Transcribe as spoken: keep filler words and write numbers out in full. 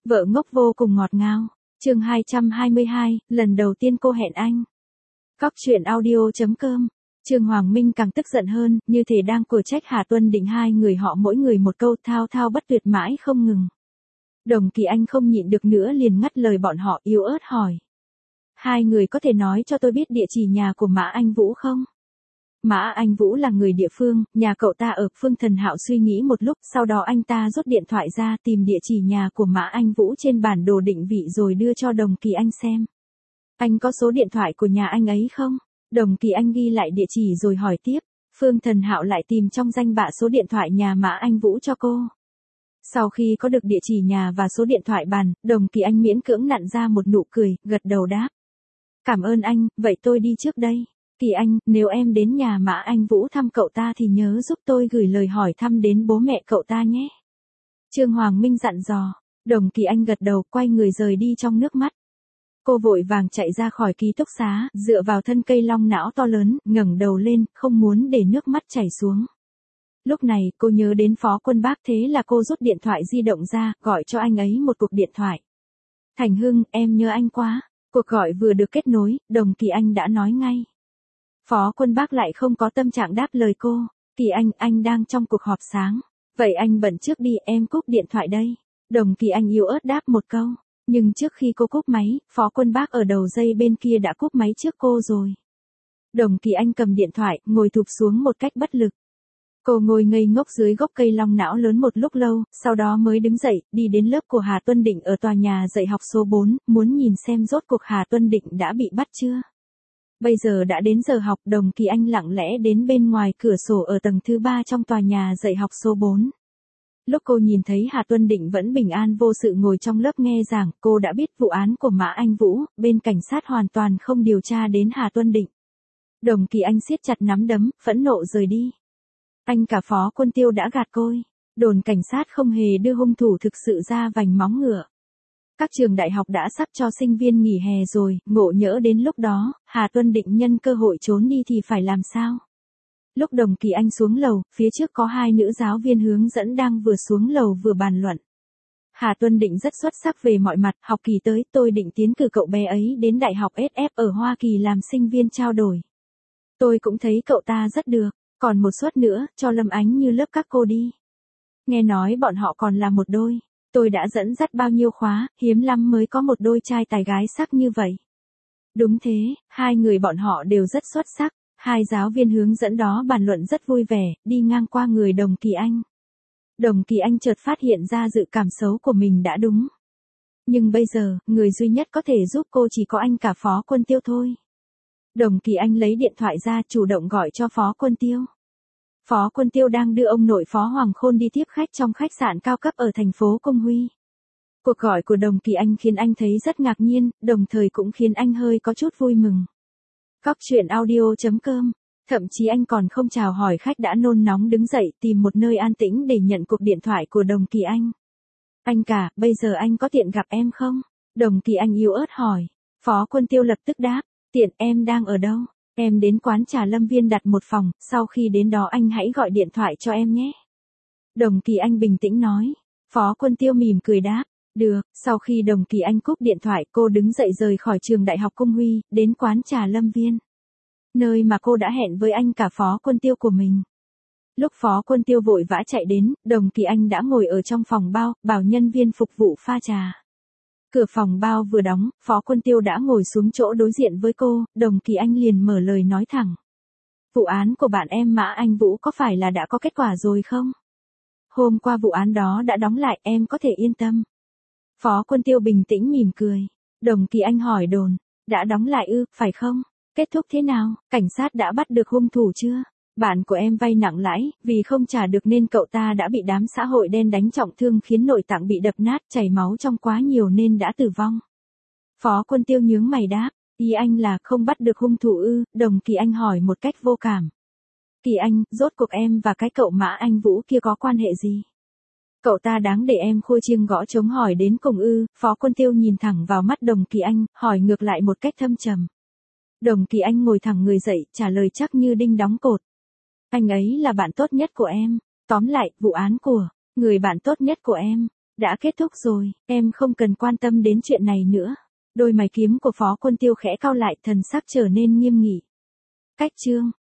Vợ ngốc vô cùng ngọt ngào. Chương hai trăm hai mươi hai, lần đầu tiên cô hẹn anh. Cóc truyện audio chấm com. Trương Hoàng Minh càng tức giận hơn, như thể đang cổ trách Hà Tuân Định, hai người họ mỗi người một câu thao thao bất tuyệt mãi không ngừng. Đồng Kỳ Anh không nhịn được nữa liền ngắt lời bọn họ, yếu ớt hỏi. Hai người có thể nói cho tôi biết địa chỉ nhà của Mã Anh Vũ không? Mã Anh Vũ là người địa phương, nhà cậu ta ở. Phương Thần Hạo suy nghĩ một lúc, sau đó anh ta rút điện thoại ra tìm địa chỉ nhà của Mã Anh Vũ trên bản đồ định vị rồi đưa cho Đồng Kỳ Anh xem. Anh có số điện thoại của nhà anh ấy không? Đồng Kỳ Anh ghi lại địa chỉ rồi hỏi tiếp. Phương Thần Hạo lại tìm trong danh bạ số điện thoại nhà Mã Anh Vũ cho cô. Sau khi có được địa chỉ nhà và số điện thoại bàn, Đồng Kỳ Anh miễn cưỡng nặn ra một nụ cười, gật đầu đáp. Cảm ơn anh, vậy tôi đi trước đây. Kỳ Anh, nếu em đến nhà Mã Anh Vũ thăm cậu ta thì nhớ giúp tôi gửi lời hỏi thăm đến bố mẹ cậu ta nhé. Trương Hoàng Minh dặn dò. Đồng Kỳ Anh gật đầu, quay người rời đi trong nước mắt. Cô vội vàng chạy ra khỏi ký túc xá, dựa vào thân cây long não to lớn, ngẩng đầu lên, không muốn để nước mắt chảy xuống. Lúc này, cô nhớ đến Phó Quân Bác, thế là cô rút điện thoại di động ra, gọi cho anh ấy một cuộc điện thoại. Thành Hưng, em nhớ anh quá. Cuộc gọi vừa được kết nối, Đồng Kỳ Anh đã nói ngay. Phó Quân Bác lại không có tâm trạng đáp lời cô. Kỳ Anh, anh đang trong cuộc họp sáng. Vậy anh bận trước đi, em cúp điện thoại đây. Đồng Kỳ Anh yếu ớt đáp một câu. Nhưng trước khi cô cúp máy, Phó Quân Bác ở đầu dây bên kia đã cúp máy trước cô rồi. Đồng Kỳ Anh cầm điện thoại, ngồi thụp xuống một cách bất lực. Cô ngồi ngây ngốc dưới gốc cây long não lớn một lúc lâu, sau đó mới đứng dậy, đi đến lớp của Hà Tuân Định ở tòa nhà dạy học số bốn, muốn nhìn xem rốt cuộc Hà Tuân Định đã bị bắt chưa. Bây giờ đã đến giờ học, Đồng Kỳ Anh lặng lẽ đến bên ngoài cửa sổ ở tầng thứ ba trong tòa nhà dạy học số bốn. Lúc cô nhìn thấy Hà Tuân Định vẫn bình an vô sự ngồi trong lớp nghe giảng, cô đã biết vụ án của Mã Anh Vũ, bên cảnh sát hoàn toàn không điều tra đến Hà Tuân Định. Đồng Kỳ Anh siết chặt nắm đấm, phẫn nộ rời đi. Anh cả Phó Quân Tiêu đã gạt côi. Đồn cảnh sát không hề đưa hung thủ thực sự ra vành móng ngựa. Các trường đại học đã sắp cho sinh viên nghỉ hè rồi, ngộ nhỡ đến lúc đó, Hà Tuân Định nhân cơ hội trốn đi thì phải làm sao? Lúc Đồng Kỳ Anh xuống lầu, phía trước có hai nữ giáo viên hướng dẫn đang vừa xuống lầu vừa bàn luận. Hà Tuân Định rất xuất sắc về mọi mặt, học kỳ tới tôi định tiến cử cậu bé ấy đến Đại học ét ép ở Hoa Kỳ làm sinh viên trao đổi. Tôi cũng thấy cậu ta rất được, còn một suất nữa, cho Lâm Ánh như lớp các cô đi. Nghe nói bọn họ còn là một đôi. Tôi đã dẫn dắt bao nhiêu khóa, hiếm lắm mới có một đôi trai tài gái sắc như vậy. Đúng thế, hai người bọn họ đều rất xuất sắc. Hai giáo viên hướng dẫn đó bàn luận rất vui vẻ, đi ngang qua người Đồng Kỳ Anh. Đồng Kỳ Anh chợt phát hiện ra dự cảm xấu của mình đã đúng. Nhưng bây giờ, người duy nhất có thể giúp cô chỉ có anh cả Phó Quân Tiêu thôi. Đồng Kỳ Anh lấy điện thoại ra, chủ động gọi cho Phó Quân Tiêu. Phó Quân Tiêu đang đưa ông nội Phó Hoàng Khôn đi tiếp khách trong khách sạn cao cấp ở thành phố Công Huy. Cuộc gọi của Đồng Kỳ Anh khiến anh thấy rất ngạc nhiên, đồng thời cũng khiến anh hơi có chút vui mừng. Cóc truyện audio chấm com. Thậm chí anh còn không chào hỏi khách đã nôn nóng đứng dậy tìm một nơi an tĩnh để nhận cuộc điện thoại của Đồng Kỳ Anh. Anh cả, bây giờ anh có tiện gặp em không? Đồng Kỳ Anh yếu ớt hỏi. Phó Quân Tiêu lập tức đáp. Tiện, em đang ở đâu? Em đến quán trà Lâm Viên đặt một phòng, sau khi đến đó anh hãy gọi điện thoại cho em nhé. Đồng Kỳ Anh bình tĩnh nói. Phó Quân Tiêu mỉm cười đáp. Được, sau khi Đồng Kỳ Anh cúp điện thoại cô đứng dậy rời khỏi trường Đại học Công Huy, đến quán trà Lâm Viên. Nơi mà cô đã hẹn với anh cả Phó Quân Tiêu của mình. Lúc Phó Quân Tiêu vội vã chạy đến, Đồng Kỳ Anh đã ngồi ở trong phòng bao, bảo nhân viên phục vụ pha trà. Cửa phòng bao vừa đóng, Phó Quân Tiêu đã ngồi xuống chỗ đối diện với cô, Đồng Kỳ Anh liền mở lời nói thẳng. Vụ án của bạn em Mã Anh Vũ có phải là đã có kết quả rồi không? Hôm qua vụ án đó đã đóng lại, em có thể yên tâm. Phó Quân Tiêu bình tĩnh mỉm cười. Đồng Kỳ Anh hỏi đồn, đã đóng lại ư, phải không? Kết thúc thế nào, cảnh sát đã bắt được hung thủ chưa? Bạn của em vay nặng lãi, vì không trả được nên cậu ta đã bị đám xã hội đen đánh trọng thương khiến nội tạng bị đập nát, chảy máu trong quá nhiều nên đã tử vong. Phó Quân Tiêu nhướng mày đáp, ý anh là không bắt được hung thủ ư? Đồng Kỳ Anh hỏi một cách vô cảm. Kỳ Anh, rốt cuộc em và cái cậu Mã Anh Vũ kia có quan hệ gì? Cậu ta đáng để em khua chiêng gõ trống hỏi đến cùng ư? Phó Quân Tiêu nhìn thẳng vào mắt Đồng Kỳ Anh, hỏi ngược lại một cách thâm trầm. Đồng Kỳ Anh ngồi thẳng người dậy, trả lời chắc như đinh đóng cột. Anh ấy là bạn tốt nhất của em. Tóm lại, vụ án của người bạn tốt nhất của em Đã kết thúc rồi, em không cần quan tâm đến chuyện này nữa. Đôi mày kiếm của Phó Quân Tiêu khẽ cau lại, thần sắc trở nên nghiêm nghị. Cách chương